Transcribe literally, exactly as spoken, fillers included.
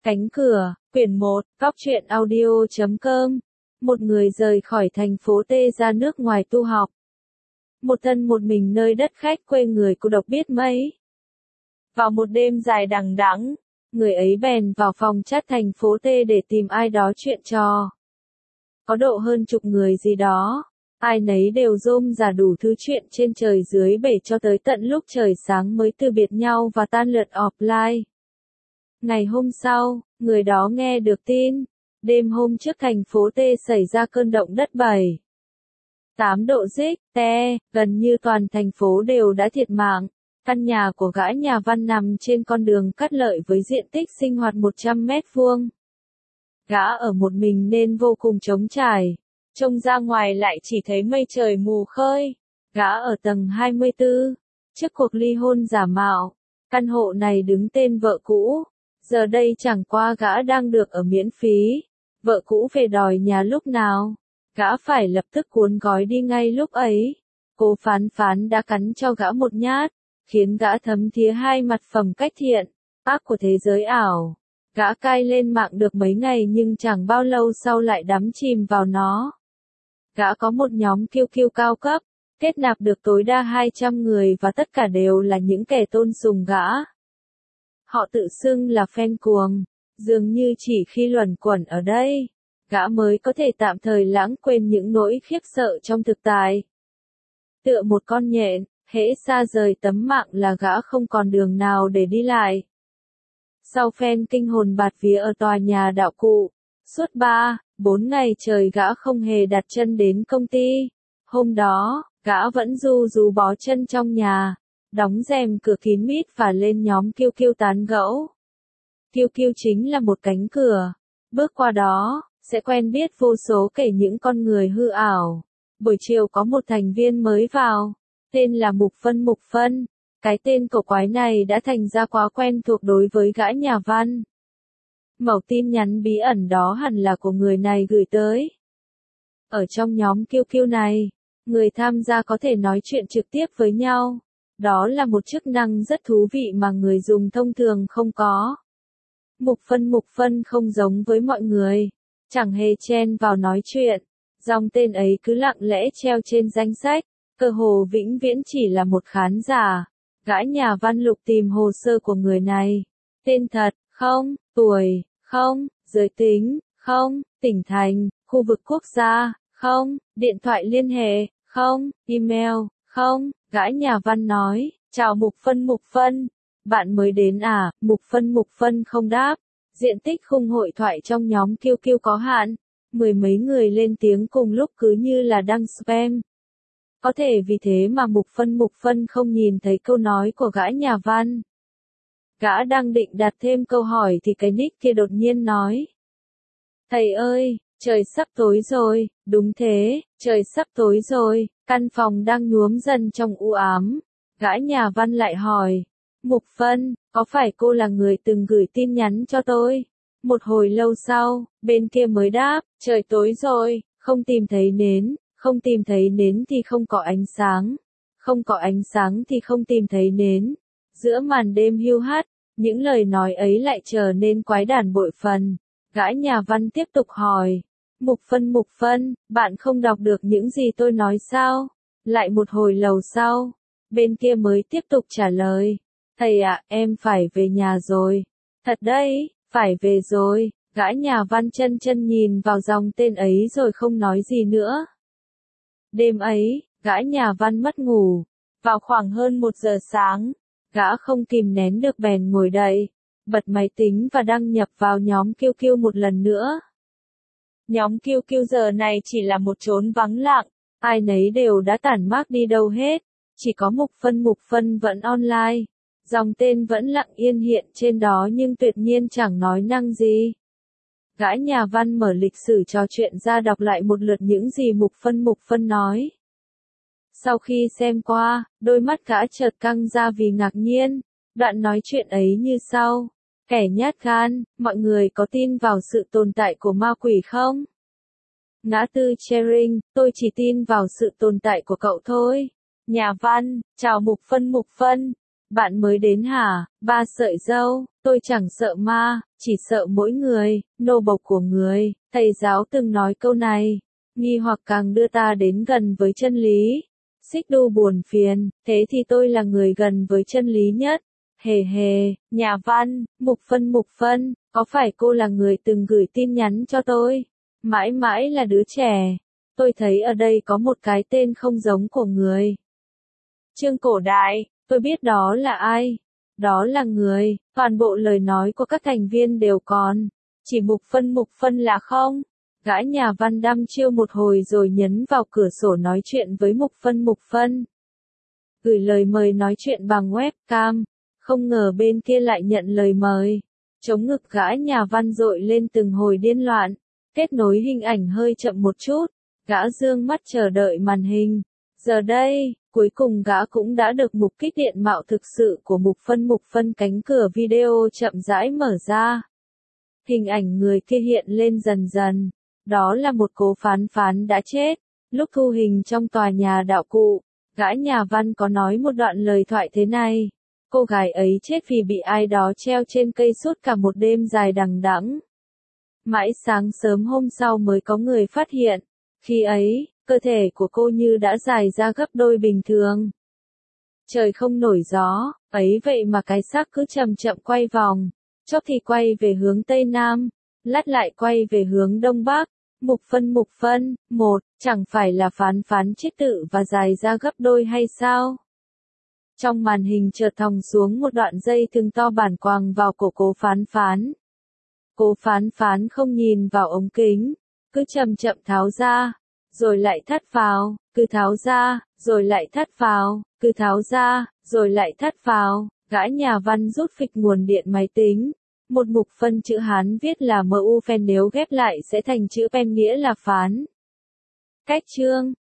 Cánh cửa, quyển một, góc truyện audio chấm com. Một người rời khỏi thành phố T ra nước ngoài tu học. Một thân một mình nơi đất khách quê người cô độc biết mấy. Vào một đêm dài đằng đẵng, người ấy bèn vào phòng chat thành phố T để tìm ai đó chuyện trò. Có độ hơn chục người gì đó, ai nấy đều rôm rả đủ thứ chuyện trên trời dưới bể cho tới tận lúc trời sáng mới từ biệt nhau và tan lượt offline. Ngày hôm sau, người đó nghe được tin, đêm hôm trước thành phố T xảy ra cơn động đất bảy phẩy tám độ Richter, gần như toàn thành phố đều đã thiệt mạng. Căn nhà của gã nhà văn nằm trên con đường Cát Lợi với diện tích sinh hoạt một trăm mét vuông. Gã ở một mình nên vô cùng trống trải, trông ra ngoài lại chỉ thấy mây trời mù khơi. Gã ở tầng hai mươi tư, trước cuộc ly hôn giả mạo, căn hộ này đứng tên vợ cũ. Giờ đây chẳng qua gã đang được ở miễn phí, vợ cũ về đòi nhà lúc nào, gã phải lập tức cuốn gói đi ngay lúc ấy. Cô phán phán đã cắn cho gã một nhát, khiến gã thấm thía hai mặt phẩm cách thiện, ác của thế giới ảo. Gã cai lên mạng được mấy ngày nhưng chẳng bao lâu sau lại đắm chìm vào nó. Gã có một nhóm kiu kiu cao cấp, kết nạp được tối đa hai trăm người và tất cả đều là những kẻ tôn sùng gã. Họ tự xưng là fan cuồng, dường như chỉ khi luẩn quẩn ở đây, gã mới có thể tạm thời lãng quên những nỗi khiếp sợ trong thực tại. Tựa một con nhện, hễ xa rời tấm mạng là gã không còn đường nào để đi lại. Sau phen kinh hồn bạt vía ở tòa nhà đạo cụ, suốt ba, bốn ngày trời gã không hề đặt chân đến công ty. Hôm đó, gã vẫn ru rú bó chân trong nhà, đóng rèm cửa kín mít và lên nhóm kiu kiu tán gẫu. Kiu kiu chính là một cánh cửa, bước qua đó, sẽ quen biết vô số kể những con người hư ảo. Buổi chiều có một thành viên mới vào, tên là Mục Phân Mục Phân. Cái tên cổ quái này đã thành ra quá quen thuộc đối với gã nhà văn. Mẩu tin nhắn bí ẩn đó hẳn là của người này gửi tới. Ở trong nhóm kiu kiu này, người tham gia có thể nói chuyện trực tiếp với nhau. Đó là một chức năng rất thú vị mà người dùng thông thường không có. Mục Phân Mục Phân không giống với mọi người, chẳng hề chen vào nói chuyện. Dòng tên ấy cứ lặng lẽ treo trên danh sách, cơ hồ vĩnh viễn chỉ là một khán giả. Gã nhà văn lục tìm hồ sơ của người này. Tên thật, không, tuổi, không, giới tính, không, tỉnh thành, khu vực quốc gia, không, điện thoại liên hệ, không, email, không. Gã nhà văn nói, chào Mục Phân Mục Phân. Bạn mới đến à? Mục Phân Mục Phân không đáp. Diện tích khung hội thoại trong nhóm kiu kiu có hạn. Mười mấy người lên tiếng cùng lúc cứ như là đăng spam. Có thể vì thế mà Mục Phân Mục Phân không nhìn thấy câu nói của gã nhà văn. Gã đang định đặt thêm câu hỏi thì cái nick kia đột nhiên nói. Thầy ơi, trời sắp tối rồi. Đúng thế, trời sắp tối rồi. Căn phòng đang nhuốm dần trong u ám. Gã nhà văn lại hỏi. Mục Phân, có phải cô là người từng gửi tin nhắn cho tôi? Một hồi lâu sau, bên kia mới đáp. Trời tối rồi, không tìm thấy nến. Không tìm thấy nến thì không có ánh sáng. Không có ánh sáng thì không tìm thấy nến. Giữa màn đêm hiu hắt, những lời nói ấy lại trở nên quái đản bội phần. Gã nhà văn tiếp tục hỏi. Mục Phân Mục Phân, bạn không đọc được những gì tôi nói sao? Lại một hồi lâu sau, bên kia mới tiếp tục trả lời. Thầy ạ, em phải về nhà rồi. Thật đấy, phải về rồi. Gã nhà văn chân chân nhìn vào dòng tên ấy rồi không nói gì nữa. Đêm ấy, gã nhà văn mất ngủ. Vào khoảng hơn một giờ sáng, gã không kìm nén được bèn ngồi dậy, bật máy tính và đăng nhập vào nhóm kiu kiu một lần nữa. Nhóm kiu kiu giờ này chỉ là một chốn vắng lặng, ai nấy đều đã tản mát đi đâu hết, chỉ có Mục Phân Mục Phân vẫn online. Dòng tên vẫn lặng yên hiện trên đó nhưng tuyệt nhiên chẳng nói năng gì. Gã nhà văn mở lịch sử trò chuyện ra đọc lại một lượt những gì Mục Phân Mục Phân nói. Sau khi xem qua, đôi mắt gã chợt căng ra vì ngạc nhiên. Đoạn nói chuyện ấy như sau. Kẻ nhát gan, mọi người có tin vào sự tồn tại của ma quỷ không? Ngã tư Chering, tôi chỉ tin vào sự tồn tại của cậu thôi. Nhà văn, chào Mục Phân Mục Phân. Bạn mới đến hả? Ba sợi dâu, tôi chẳng sợ ma, chỉ sợ mỗi người, nô bộc của người. Thầy giáo từng nói câu này. Nghi hoặc càng đưa ta đến gần với chân lý. Xích đu buồn phiền, thế thì tôi là người gần với chân lý nhất. Hề hề, nhà văn, Mục Phân Mục Phân, có phải cô là người từng gửi tin nhắn cho tôi? Mãi mãi là đứa trẻ. Tôi thấy ở đây có một cái tên không giống của người. Chương cổ đại, tôi biết đó là ai. Đó là người, toàn bộ lời nói của các thành viên đều còn. Chỉ Mục Phân Mục Phân là không. Gã nhà văn đăm chiêu một hồi rồi nhấn vào cửa sổ nói chuyện với Mục Phân Mục Phân. Gửi lời mời nói chuyện bằng webcam. Không ngờ bên kia lại nhận lời mời. Chống ngực gã nhà văn dội lên từng hồi điên loạn. Kết nối hình ảnh hơi chậm một chút. Gã dương mắt chờ đợi màn hình. Giờ đây, cuối cùng gã cũng đã được mục kích điện mạo thực sự của Mục Phân Mục Phân. Cánh cửa video chậm rãi mở ra. Hình ảnh người kia hiện lên dần dần. Đó là một cố phán phán đã chết. Lúc thu hình trong tòa nhà đạo cụ, gã nhà văn có nói một đoạn lời thoại thế này. Cô gái ấy chết vì bị ai đó treo trên cây suốt cả một đêm dài đằng đẵng. Mãi sáng sớm hôm sau mới có người phát hiện. Khi ấy, cơ thể của cô như đã dài ra gấp đôi bình thường. Trời không nổi gió, ấy vậy mà cái xác cứ chậm chậm quay vòng. Chốc thì quay về hướng Tây Nam, lát lại quay về hướng Đông Bắc. Mục Phân Mục Phân, một, chẳng phải là phán phán chết tự và dài ra gấp đôi hay sao? Trong màn hình chợt thòng xuống một đoạn dây thừng to bản quàng vào cổ cố phán phán. Cố phán phán không nhìn vào ống kính, cứ chậm chậm tháo ra, rồi lại thắt vào, cứ tháo ra, rồi lại thắt vào, cứ tháo ra, rồi lại thắt vào. Gã nhà văn rút phịch nguồn điện máy tính. Một mục phân chữ Hán viết là em u phen nếu ghép lại sẽ thành chữ pen nghĩa là phán. Cách chương